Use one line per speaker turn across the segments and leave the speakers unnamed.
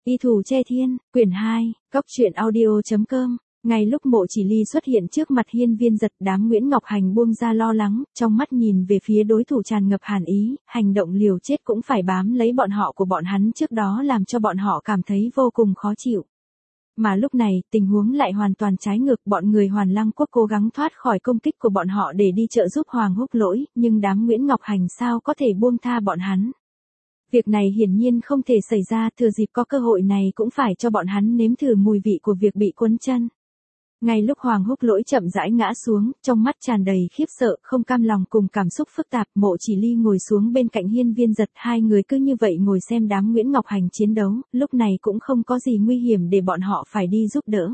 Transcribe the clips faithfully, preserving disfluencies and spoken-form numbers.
Y thủ che thiên, quyển hai, cốc truyện audio chấm com. Ngay lúc Mộ Chỉ Ly xuất hiện trước mặt Hiên Viên Giật, đám Nguyễn Ngọc Hành buông ra lo lắng, trong mắt nhìn về phía đối thủ tràn ngập hàn ý, hành động liều chết cũng phải bám lấy bọn họ của bọn hắn trước đó làm cho bọn họ cảm thấy vô cùng khó chịu. Mà lúc này, tình huống lại hoàn toàn trái ngược, bọn người Hoàn Lăng Quốc cố gắng thoát khỏi công kích của bọn họ để đi trợ giúp Hoàng Húc Lỗi, nhưng đám Nguyễn Ngọc Hành sao có thể buông tha bọn hắn. Việc này hiển nhiên không thể xảy ra, thừa dịp có cơ hội này cũng phải cho bọn hắn nếm thử mùi vị của việc bị quấn chân. Ngay lúc Hoàng Húc Lỗi chậm rãi ngã xuống, trong mắt tràn đầy khiếp sợ, không cam lòng cùng cảm xúc phức tạp, Mộ Chỉ Ly ngồi xuống bên cạnh Hiên Viên Giật, hai người cứ như vậy ngồi xem đám Nguyễn Ngọc Hành chiến đấu, lúc này cũng không có gì nguy hiểm để bọn họ phải đi giúp đỡ.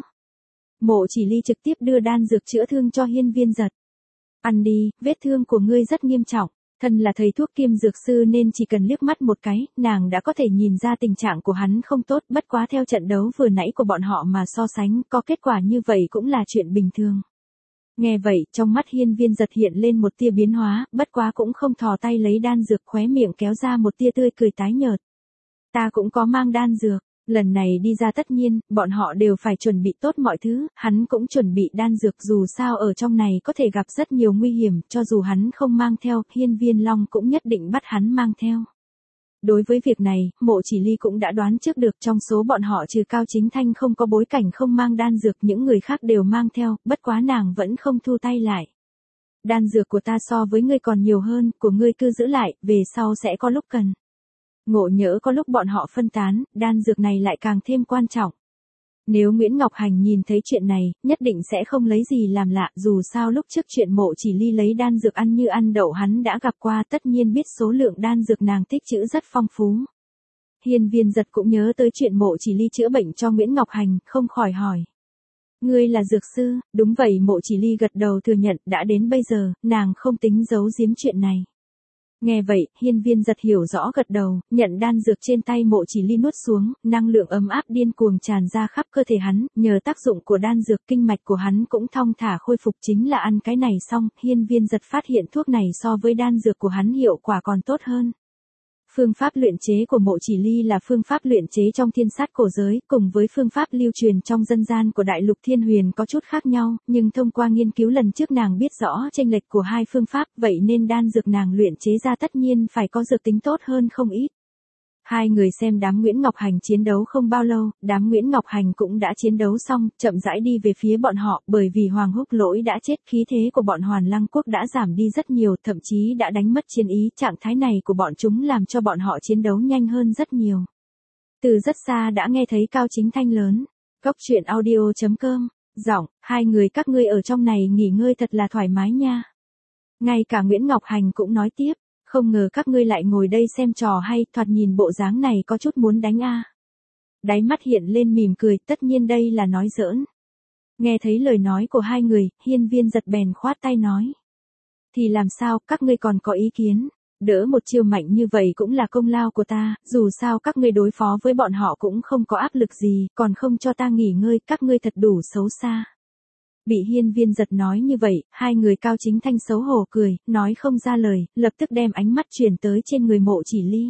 Mộ Chỉ Ly trực tiếp đưa đan dược chữa thương cho Hiên Viên Giật. Ăn đi, vết thương của ngươi rất nghiêm trọng. Thân là thầy thuốc kiêm dược sư nên chỉ cần liếc mắt một cái, nàng đã có thể nhìn ra tình trạng của hắn không tốt, bất quá theo trận đấu vừa nãy của bọn họ mà so sánh, có kết quả như vậy cũng là chuyện bình thường. Nghe vậy, trong mắt Hiên Viên Giật hiện lên một tia biến hóa, bất quá cũng không thò tay lấy đan dược, khóe miệng kéo ra một tia tươi cười tái nhợt. Ta cũng có mang đan dược. Lần này đi ra tất nhiên, bọn họ đều phải chuẩn bị tốt mọi thứ, hắn cũng chuẩn bị đan dược, dù sao ở trong này có thể gặp rất nhiều nguy hiểm, cho dù hắn không mang theo, Hiên Viên Long cũng nhất định bắt hắn mang theo. Đối với việc này, Mộ Chỉ Ly cũng đã đoán trước được, trong số bọn họ trừ Cao Chính Thanh không có bối cảnh không mang đan dược, những người khác đều mang theo, bất quá nàng vẫn không thu tay lại. Đan dược của ta so với ngươi còn nhiều hơn, của ngươi cứ giữ lại, về sau sẽ có lúc cần. Ngộ nhỡ có lúc bọn họ phân tán, đan dược này lại càng thêm quan trọng. Nếu Nguyễn Ngọc Hành nhìn thấy chuyện này, nhất định sẽ không lấy gì làm lạ, dù sao lúc trước chuyện Mộ Chỉ Ly lấy đan dược ăn như ăn đậu hắn đã gặp qua, tất nhiên biết số lượng đan dược nàng tích trữ rất phong phú. Hiên Viên Giật cũng nhớ tới chuyện Mộ Chỉ Ly chữa bệnh cho Nguyễn Ngọc Hành, không khỏi hỏi. Ngươi là dược sư? Đúng vậy, Mộ Chỉ Ly gật đầu thừa nhận, đã đến bây giờ, nàng không tính giấu giếm chuyện này. Nghe vậy, Hiên Viên Giật hiểu rõ gật đầu, nhận đan dược trên tay Mộ Chỉ Ly nuốt xuống, năng lượng ấm áp điên cuồng tràn ra khắp cơ thể hắn, nhờ tác dụng của đan dược kinh mạch của hắn cũng thong thả khôi phục, chính là ăn cái này xong, Hiên Viên Giật phát hiện thuốc này so với đan dược của hắn hiệu quả còn tốt hơn. Phương pháp luyện chế của Mộ Chỉ Ly là phương pháp luyện chế trong thiên sát cổ giới, cùng với phương pháp lưu truyền trong dân gian của Đại Lục Thiên Huyền có chút khác nhau, nhưng thông qua nghiên cứu lần trước nàng biết rõ chênh lệch của hai phương pháp, vậy nên đan dược nàng luyện chế ra tất nhiên phải có dược tính tốt hơn không ít. Hai người xem đám Nguyễn Ngọc Hành chiến đấu không bao lâu, đám Nguyễn Ngọc Hành cũng đã chiến đấu xong, chậm rãi đi về phía bọn họ, bởi vì Hoàng Húc Lỗi đã chết, khí thế của bọn Hoàn Lăng Quốc đã giảm đi rất nhiều, thậm chí đã đánh mất chiến ý, trạng thái này của bọn chúng làm cho bọn họ chiến đấu nhanh hơn rất nhiều. Từ rất xa đã nghe thấy Cao Chính Thanh lớn, cốc truyện audio chấm com, giọng, hai người các ngươi ở trong này nghỉ ngơi thật là thoải mái nha. Ngay cả Nguyễn Ngọc Hành cũng nói tiếp. Không ngờ các ngươi lại ngồi đây xem trò hay, thoạt nhìn bộ dáng này có chút muốn đánh a. Đáy mắt hiện lên mỉm cười, tất nhiên đây là nói giỡn. Nghe thấy lời nói của hai người, Hiên Viên Giật bèn khoát tay nói. Thì làm sao, các ngươi còn có ý kiến, đỡ một chiêu mạnh như vậy cũng là công lao của ta, dù sao các ngươi đối phó với bọn họ cũng không có áp lực gì, còn không cho ta nghỉ ngơi, các ngươi thật đủ xấu xa. Bị Hiên Viên Giật nói như vậy, hai người Cao Chính Thanh xấu hổ cười, nói không ra lời, lập tức đem ánh mắt chuyển tới trên người Mộ Chỉ Ly.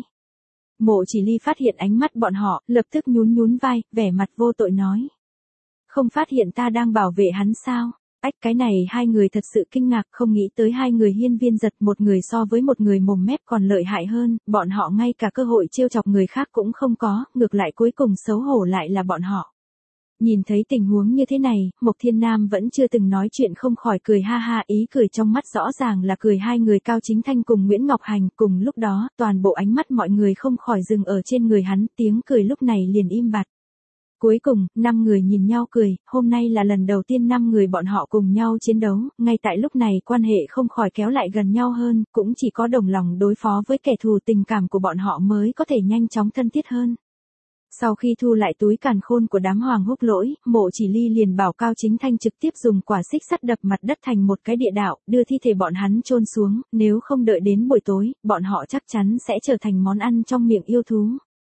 Mộ Chỉ Ly phát hiện ánh mắt bọn họ, lập tức nhún nhún vai, vẻ mặt vô tội nói. Không phát hiện ta đang bảo vệ hắn sao? Ách, cái này hai người thật sự kinh ngạc, không nghĩ tới hai người Hiên Viên Giật, một người so với một người mồm mép còn lợi hại hơn, bọn họ ngay cả cơ hội trêu chọc người khác cũng không có, ngược lại cuối cùng xấu hổ lại là bọn họ. Nhìn thấy tình huống như thế này, Mộc Thiên Nam vẫn chưa từng nói chuyện không khỏi cười ha ha, ý cười trong mắt rõ ràng là cười hai người Cao Chính Thanh cùng Nguyễn Ngọc Hành, cùng lúc đó, toàn bộ ánh mắt mọi người không khỏi dừng ở trên người hắn, tiếng cười lúc này liền im bặt. Cuối cùng, năm người nhìn nhau cười, hôm nay là lần đầu tiên năm người bọn họ cùng nhau chiến đấu, ngay tại lúc này quan hệ không khỏi kéo lại gần nhau hơn, cũng chỉ có đồng lòng đối phó với kẻ thù, tình cảm của bọn họ mới có thể nhanh chóng thân thiết hơn. Sau khi thu lại túi càn khôn của đám Hoàng Húc Lỗi, Mộ Chỉ Ly liền bảo Cao Chính Thanh trực tiếp dùng quả xích sắt đập mặt đất thành một cái địa đạo, đưa thi thể bọn hắn chôn xuống, nếu không đợi đến buổi tối, bọn họ chắc chắn sẽ trở thành món ăn trong miệng yêu thú.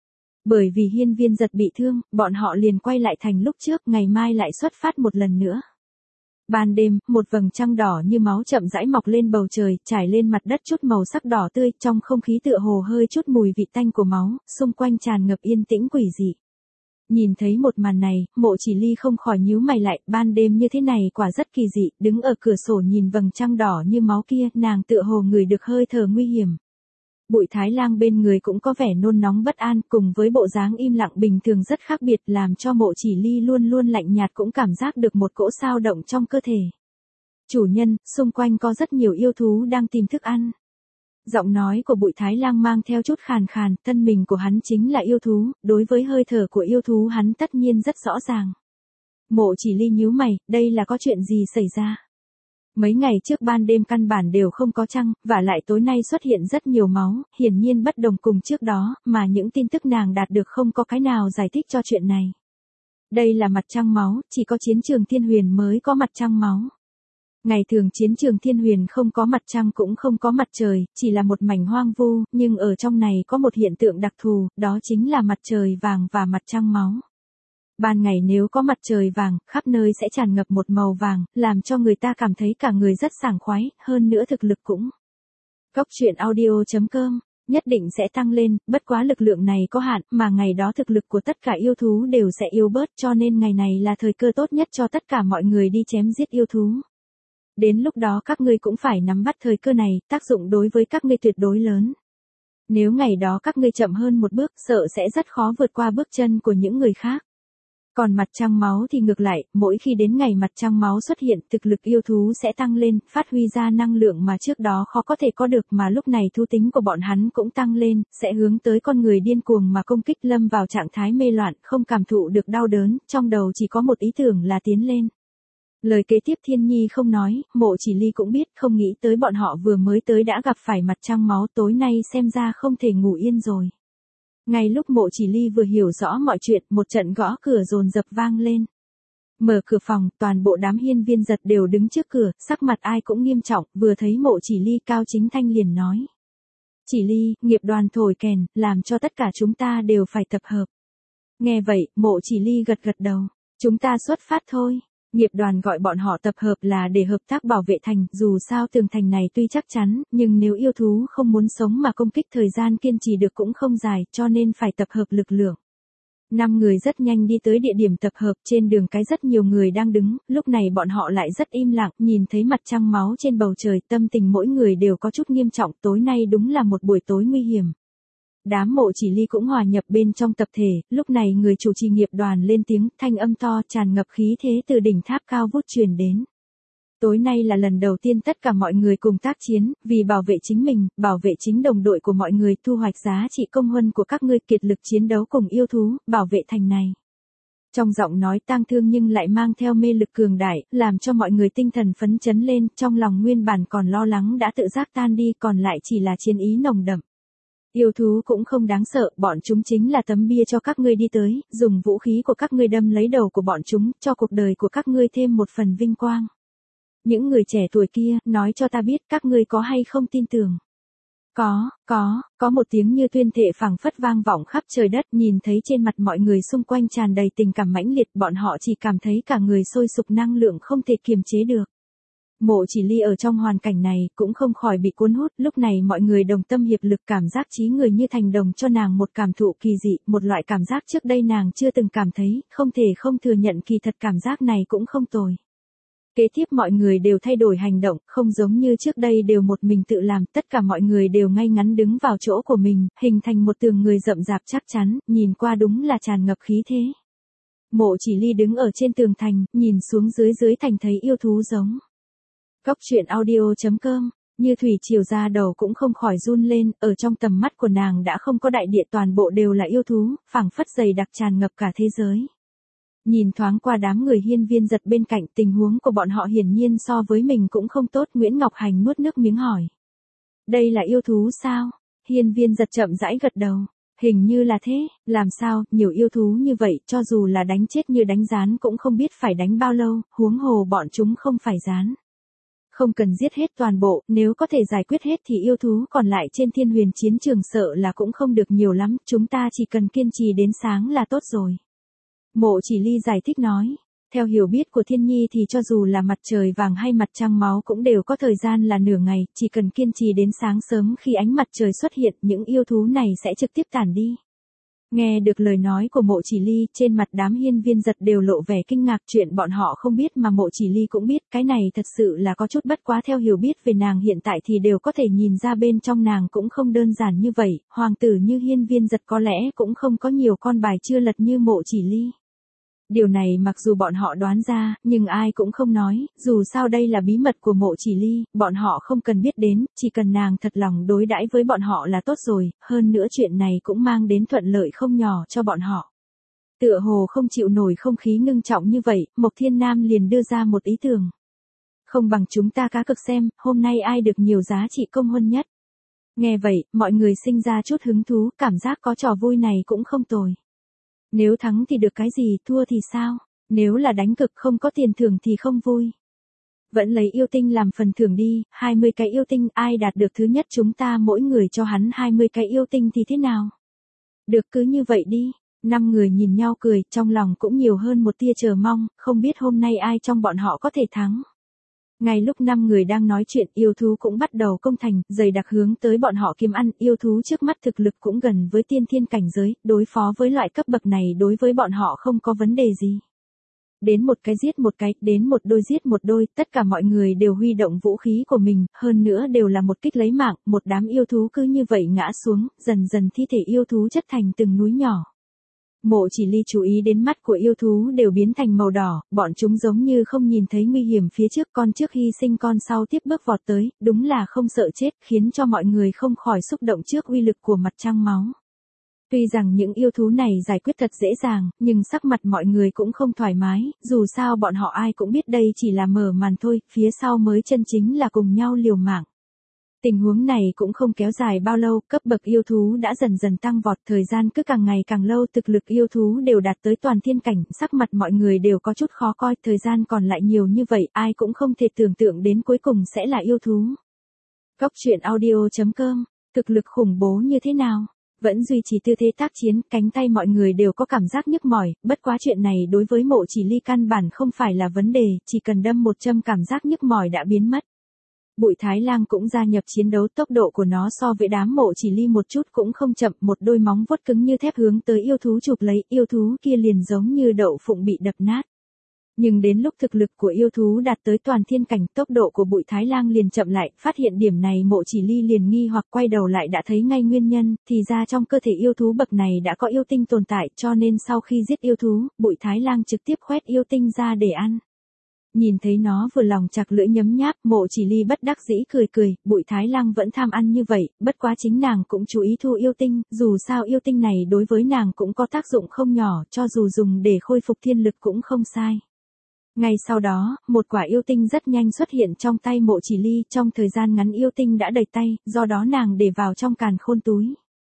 Bởi vì Hiên Viên Giật bị thương, bọn họ liền quay lại thành lúc trước, ngày mai lại xuất phát một lần nữa. Ban đêm, một vầng trăng đỏ như máu chậm rãi mọc lên bầu trời, trải lên mặt đất chút màu sắc đỏ tươi, trong không khí tựa hồ hơi chút mùi vị tanh của máu, xung quanh tràn ngập yên tĩnh quỷ dị. Nhìn thấy một màn này, Mộ Chỉ Ly không khỏi nhíu mày lại, ban đêm như thế này quả rất kỳ dị, đứng ở cửa sổ nhìn vầng trăng đỏ như máu kia, nàng tựa hồ ngửi được hơi thở nguy hiểm. Bụi Thái Lang bên người cũng có vẻ nôn nóng bất an, cùng với bộ dáng im lặng bình thường rất khác biệt, làm cho Mộ Chỉ Ly luôn luôn lạnh nhạt cũng cảm giác được một cỗ xao động trong cơ thể. Chủ nhân, xung quanh có rất nhiều yêu thú đang tìm thức ăn. Giọng nói của Bụi Thái Lang mang theo chút khàn khàn, thân mình của hắn chính là yêu thú, đối với hơi thở của yêu thú hắn tất nhiên rất rõ ràng. Mộ Chỉ Ly nhíu mày, đây là có chuyện gì xảy ra? Mấy ngày trước ban đêm căn bản đều không có trăng, và lại tối nay xuất hiện rất nhiều máu, hiển nhiên bất đồng cùng trước đó, mà những tin tức nàng đạt được không có cái nào giải thích cho chuyện này. Đây là mặt trăng máu, chỉ có chiến trường Thiên Huyền mới có mặt trăng máu. Ngày thường chiến trường Thiên Huyền không có mặt trăng cũng không có mặt trời, chỉ là một mảnh hoang vu, nhưng ở trong này có một hiện tượng đặc thù, đó chính là mặt trời vàng và mặt trăng máu. Ban ngày nếu có mặt trời vàng, khắp nơi sẽ tràn ngập một màu vàng, làm cho người ta cảm thấy cả người rất sảng khoái, hơn nữa thực lực cũng. Cốc truyện audio chấm com, nhất định sẽ tăng lên, bất quá lực lượng này có hạn, mà ngày đó thực lực của tất cả yêu thú đều sẽ yếu bớt, cho nên ngày này là thời cơ tốt nhất cho tất cả mọi người đi chém giết yêu thú. Đến lúc đó các ngươi cũng phải nắm bắt thời cơ này, tác dụng đối với các ngươi tuyệt đối lớn. Nếu ngày đó các ngươi chậm hơn một bước, sợ sẽ rất khó vượt qua bước chân của những người khác. Còn mặt trăng máu thì ngược lại, mỗi khi đến ngày mặt trăng máu xuất hiện, thực lực yêu thú sẽ tăng lên, phát huy ra năng lượng mà trước đó khó có thể có được, mà lúc này thú tính của bọn hắn cũng tăng lên, sẽ hướng tới con người điên cuồng mà công kích, lâm vào trạng thái mê loạn, không cảm thụ được đau đớn, trong đầu chỉ có một ý tưởng là tiến lên. Lời kế tiếp Thiên Nhi không nói, Mộ Chỉ Ly cũng biết, không nghĩ tới bọn họ vừa mới tới đã gặp phải mặt trăng máu, tối nay xem ra không thể ngủ yên rồi. Ngay lúc Mộ Chỉ Ly vừa hiểu rõ mọi chuyện, một trận gõ cửa dồn dập vang lên. Mở cửa phòng, toàn bộ đám hiên viên giật đều đứng trước cửa, sắc mặt ai cũng nghiêm trọng, vừa thấy Mộ Chỉ Ly Cao Chính Thanh liền nói. Chỉ Ly, nghiệp đoàn thổi kèn, làm cho tất cả chúng ta đều phải tập hợp. Nghe vậy, Mộ Chỉ Ly gật gật đầu. Chúng ta xuất phát thôi. Nghiệp đoàn gọi bọn họ tập hợp là để hợp tác bảo vệ thành, dù sao tường thành này tuy chắc chắn, nhưng nếu yêu thú không muốn sống mà công kích thời gian kiên trì được cũng không dài, cho nên phải tập hợp lực lượng. Năm người rất nhanh đi tới địa điểm tập hợp, trên đường cái rất nhiều người đang đứng, lúc này bọn họ lại rất im lặng, nhìn thấy mặt trăng máu trên bầu trời, tâm tình mỗi người đều có chút nghiêm trọng, tối nay đúng là một buổi tối nguy hiểm. Đám Mộ Chỉ Ly cũng hòa nhập bên trong tập thể, lúc này người chủ trì nghiệp đoàn lên tiếng, thanh âm to tràn ngập khí thế từ đỉnh tháp cao vút truyền đến. Tối nay là lần đầu tiên tất cả mọi người cùng tác chiến, vì bảo vệ chính mình, bảo vệ chính đồng đội của mọi người, thu hoạch giá trị công huân của các ngươi, kiệt lực chiến đấu cùng yêu thú, bảo vệ thành này. Trong giọng nói tang thương nhưng lại mang theo mê lực cường đại, làm cho mọi người tinh thần phấn chấn lên, trong lòng nguyên bản còn lo lắng đã tự giác tan đi, còn lại chỉ là chiến ý nồng đậm. Yêu thú cũng không đáng sợ, bọn chúng chính là tấm bia cho các ngươi đi tới, dùng vũ khí của các ngươi đâm lấy đầu của bọn chúng, cho cuộc đời của các ngươi thêm một phần vinh quang. Những người trẻ tuổi kia, nói cho ta biết các ngươi có hay không tin tưởng. Có, có, có một tiếng như tuyên thệ phảng phất vang vọng khắp trời đất, nhìn thấy trên mặt mọi người xung quanh tràn đầy tình cảm mãnh liệt, bọn họ chỉ cảm thấy cả người sôi sục năng lượng không thể kiềm chế được. Mộ Chỉ Ly ở trong hoàn cảnh này cũng không khỏi bị cuốn hút, lúc này mọi người đồng tâm hiệp lực, cảm giác trí người như thành đồng cho nàng một cảm thụ kỳ dị, một loại cảm giác trước đây nàng chưa từng cảm thấy, không thể không thừa nhận kỳ thật cảm giác này cũng không tồi. Kế tiếp mọi người đều thay đổi hành động, không giống như trước đây đều một mình tự làm, tất cả mọi người đều ngay ngắn đứng vào chỗ của mình, hình thành một tường người rậm rạp chắc chắn, nhìn qua đúng là tràn ngập khí thế. Mộ Chỉ Ly đứng ở trên tường thành, nhìn xuống dưới dưới thành thấy yêu thú giống. Cốc truyện audio chấm com, như thủy triều ra đầu cũng không khỏi run lên, ở trong tầm mắt của nàng đã không có đại địa, toàn bộ đều là yêu thú, phảng phất dày đặc tràn ngập cả thế giới. Nhìn thoáng qua đám người hiên viên giật bên cạnh, tình huống của bọn họ hiển nhiên so với mình cũng không tốt, Nguyễn Ngọc Hành nuốt nước miếng hỏi. Đây là yêu thú sao? Hiên viên giật chậm rãi gật đầu. Hình như là thế, làm sao, nhiều yêu thú như vậy, cho dù là đánh chết như đánh gián cũng không biết phải đánh bao lâu, huống hồ bọn chúng không phải gián. Không cần giết hết toàn bộ, nếu có thể giải quyết hết thì yêu thú còn lại trên Thiên Huyền chiến trường sợ là cũng không được nhiều lắm, chúng ta chỉ cần kiên trì đến sáng là tốt rồi. Mộ Chỉ Ly giải thích nói, theo hiểu biết của Thiên Nhi thì cho dù là mặt trời vàng hay mặt trăng máu cũng đều có thời gian là nửa ngày, chỉ cần kiên trì đến sáng sớm khi ánh mặt trời xuất hiện, những yêu thú này sẽ trực tiếp tản đi. Nghe được lời nói của Mộ Chỉ Ly, trên mặt đám hiên viên giật đều lộ vẻ kinh ngạc, chuyện bọn họ không biết mà Mộ Chỉ Ly cũng biết, cái này thật sự là có chút bất quá, theo hiểu biết về nàng hiện tại thì đều có thể nhìn ra bên trong nàng cũng không đơn giản như vậy, hoàng tử như hiên viên giật có lẽ cũng không có nhiều con bài chưa lật như Mộ Chỉ Ly. Điều này mặc dù bọn họ đoán ra, nhưng ai cũng không nói, dù sao đây là bí mật của Mộ Chỉ Ly, bọn họ không cần biết đến, chỉ cần nàng thật lòng đối đãi với bọn họ là tốt rồi, hơn nữa chuyện này cũng mang đến thuận lợi không nhỏ cho bọn họ. Tựa hồ không chịu nổi không khí ngưng trọng như vậy, Mộc Thiên Nam liền đưa ra một ý tưởng. Không bằng chúng ta cá cược xem, hôm nay ai được nhiều giá trị công huân nhất. Nghe vậy, mọi người sinh ra chút hứng thú, cảm giác có trò vui này cũng không tồi. Nếu thắng thì được cái gì, thua thì sao? Nếu là đánh cực không có tiền thưởng thì không vui. Vẫn lấy yêu tinh làm phần thưởng đi, hai mươi cái yêu tinh, ai đạt được thứ nhất chúng ta mỗi người cho hắn hai mươi cái yêu tinh thì thế nào? Được cứ như vậy đi. Năm người nhìn nhau cười, trong lòng cũng nhiều hơn một tia chờ mong, không biết hôm nay ai trong bọn họ có thể thắng. Ngay lúc năm người đang nói chuyện, yêu thú cũng bắt đầu công thành, dày đặc hướng tới bọn họ kiếm ăn, yêu thú trước mắt thực lực cũng gần với tiên thiên cảnh giới, đối phó với loại cấp bậc này đối với bọn họ không có vấn đề gì. Đến một cái giết một cái, đến một đôi giết một đôi, tất cả mọi người đều huy động vũ khí của mình, hơn nữa đều là một kích lấy mạng, một đám yêu thú cứ như vậy ngã xuống, dần dần thi thể yêu thú chất thành từng núi nhỏ. Mộ Chỉ Ly chú ý đến mắt của yêu thú đều biến thành màu đỏ, bọn chúng giống như không nhìn thấy nguy hiểm phía trước, con trước hy sinh con sau tiếp bước vọt tới, đúng là không sợ chết, khiến cho mọi người không khỏi xúc động trước uy lực của mặt trăng máu. Tuy rằng những yêu thú này giải quyết thật dễ dàng, nhưng sắc mặt mọi người cũng không thoải mái, dù sao bọn họ ai cũng biết đây chỉ là mở màn thôi, phía sau mới chân chính là cùng nhau liều mạng. Tình huống này cũng không kéo dài bao lâu, cấp bậc yêu thú đã dần dần tăng vọt, thời gian cứ càng ngày càng lâu, thực lực yêu thú đều đạt tới toàn thiên cảnh, sắc mặt mọi người đều có chút khó coi, thời gian còn lại nhiều như vậy, ai cũng không thể tưởng tượng đến cuối cùng sẽ là yêu thú. Góc truyện audio chấm com, thực lực khủng bố như thế nào? Vẫn duy trì tư thế tác chiến, cánh tay mọi người đều có cảm giác nhức mỏi, bất quá chuyện này đối với Mộ Chỉ Ly căn bản không phải là vấn đề, chỉ cần đâm một châm cảm giác nhức mỏi đã biến mất. Bụi Thái Lang cũng gia nhập chiến đấu, tốc độ của nó so với đám Mộ Chỉ Ly một chút cũng không chậm, một đôi móng vuốt cứng như thép hướng tới yêu thú chụp lấy, yêu thú kia liền giống như đậu phụng bị đập nát. Nhưng đến lúc thực lực của yêu thú đạt tới toàn thiên cảnh, tốc độ của Bụi Thái Lang liền chậm lại, phát hiện điểm này Mộ Chỉ Ly liền nghi hoặc quay đầu lại đã thấy ngay nguyên nhân, thì ra trong cơ thể yêu thú bậc này đã có yêu tinh tồn tại, cho nên sau khi giết yêu thú, Bụi Thái Lang trực tiếp khoét yêu tinh ra để ăn. Nhìn thấy nó vừa lòng chặt lưỡi nhấm nháp, Mộ Chỉ Ly bất đắc dĩ cười cười, Bụi Thái Lang vẫn tham ăn như vậy, bất quá chính nàng cũng chú ý thu yêu tinh, dù sao yêu tinh này đối với nàng cũng có tác dụng không nhỏ, cho dù dùng để khôi phục thiên lực cũng không sai. Ngay sau đó, một quả yêu tinh rất nhanh xuất hiện trong tay Mộ Chỉ Ly, trong thời gian ngắn yêu tinh đã đầy tay, do đó nàng để vào trong càn khôn túi.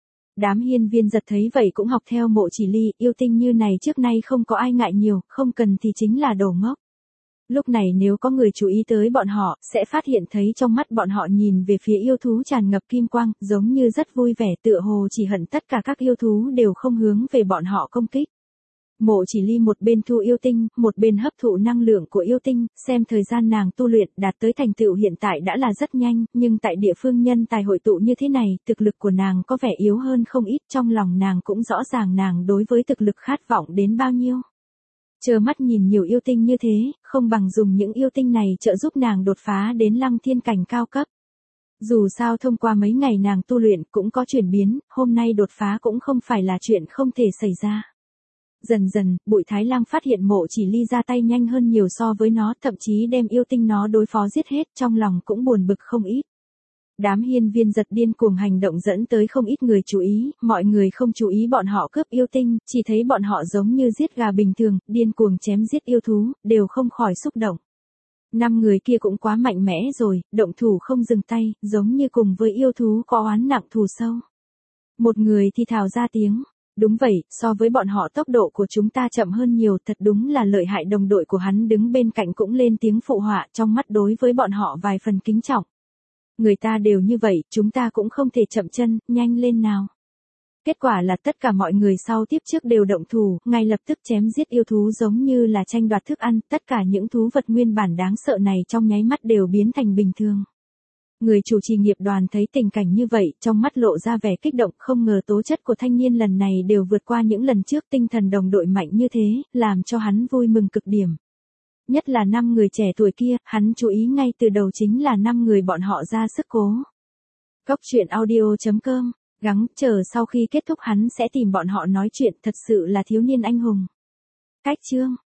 Đám hiên viên giật thấy vậy cũng học theo Mộ Chỉ Ly, yêu tinh như này trước nay không có ai ngại nhiều, không cần thì chính là đồ ngốc. Lúc này nếu có người chú ý tới bọn họ, sẽ phát hiện thấy trong mắt bọn họ nhìn về phía yêu thú tràn ngập kim quang, giống như rất vui vẻ, tựa hồ chỉ hận tất cả các yêu thú đều không hướng về bọn họ công kích. Mộ Chỉ Ly một bên thu yêu tinh, một bên hấp thụ năng lượng của yêu tinh, xem thời gian nàng tu luyện đạt tới thành tựu hiện tại đã là rất nhanh, nhưng tại địa phương nhân tài hội tụ như thế này, thực lực của nàng có vẻ yếu hơn không ít, trong lòng nàng cũng rõ ràng nàng đối với thực lực khát vọng đến bao nhiêu. Chờ mắt nhìn nhiều yêu tinh như thế, không bằng dùng những yêu tinh này trợ giúp nàng đột phá đến lăng thiên cảnh cao cấp. Dù sao thông qua mấy ngày nàng tu luyện cũng có chuyển biến, hôm nay đột phá cũng không phải là chuyện không thể xảy ra. Dần dần, Bụi Thái Lang phát hiện Mộ Chỉ Ly ra tay nhanh hơn nhiều so với nó, thậm chí đem yêu tinh nó đối phó giết hết, trong lòng cũng buồn bực không ít. Đám hiên viên giật điên cuồng hành động dẫn tới không ít người chú ý, mọi người không chú ý bọn họ cướp yêu tinh, chỉ thấy bọn họ giống như giết gà bình thường, điên cuồng chém giết yêu thú, đều không khỏi xúc động. Năm người kia cũng quá mạnh mẽ rồi, động thủ không dừng tay, giống như cùng với yêu thú có oán nặng thù sâu. Một người thì thào ra tiếng. Đúng vậy, so với bọn họ tốc độ của chúng ta chậm hơn nhiều, thật đúng là lợi hại. Đồng đội của hắn đứng bên cạnh cũng lên tiếng phụ họa, trong mắt đối với bọn họ vài phần kính trọng. Người ta đều như vậy, chúng ta cũng không thể chậm chân, nhanh lên nào. Kết quả là tất cả mọi người sau tiếp trước đều động thủ, ngay lập tức chém giết yêu thú giống như là tranh đoạt thức ăn, tất cả những thú vật nguyên bản đáng sợ này trong nháy mắt đều biến thành bình thường. Người chủ trì nghiệp đoàn thấy tình cảnh như vậy, trong mắt lộ ra vẻ kích động, không ngờ tố chất của thanh niên lần này đều vượt qua những lần trước, tinh thần đồng đội mạnh như thế, làm cho hắn vui mừng cực điểm. Nhất là năm người trẻ tuổi kia, hắn chú ý ngay từ đầu chính là năm người bọn họ ra sức cố. Góc truyện audio chấm com, gắng chờ sau khi kết thúc hắn sẽ tìm bọn họ nói chuyện, thật sự là thiếu niên anh hùng. Cách chương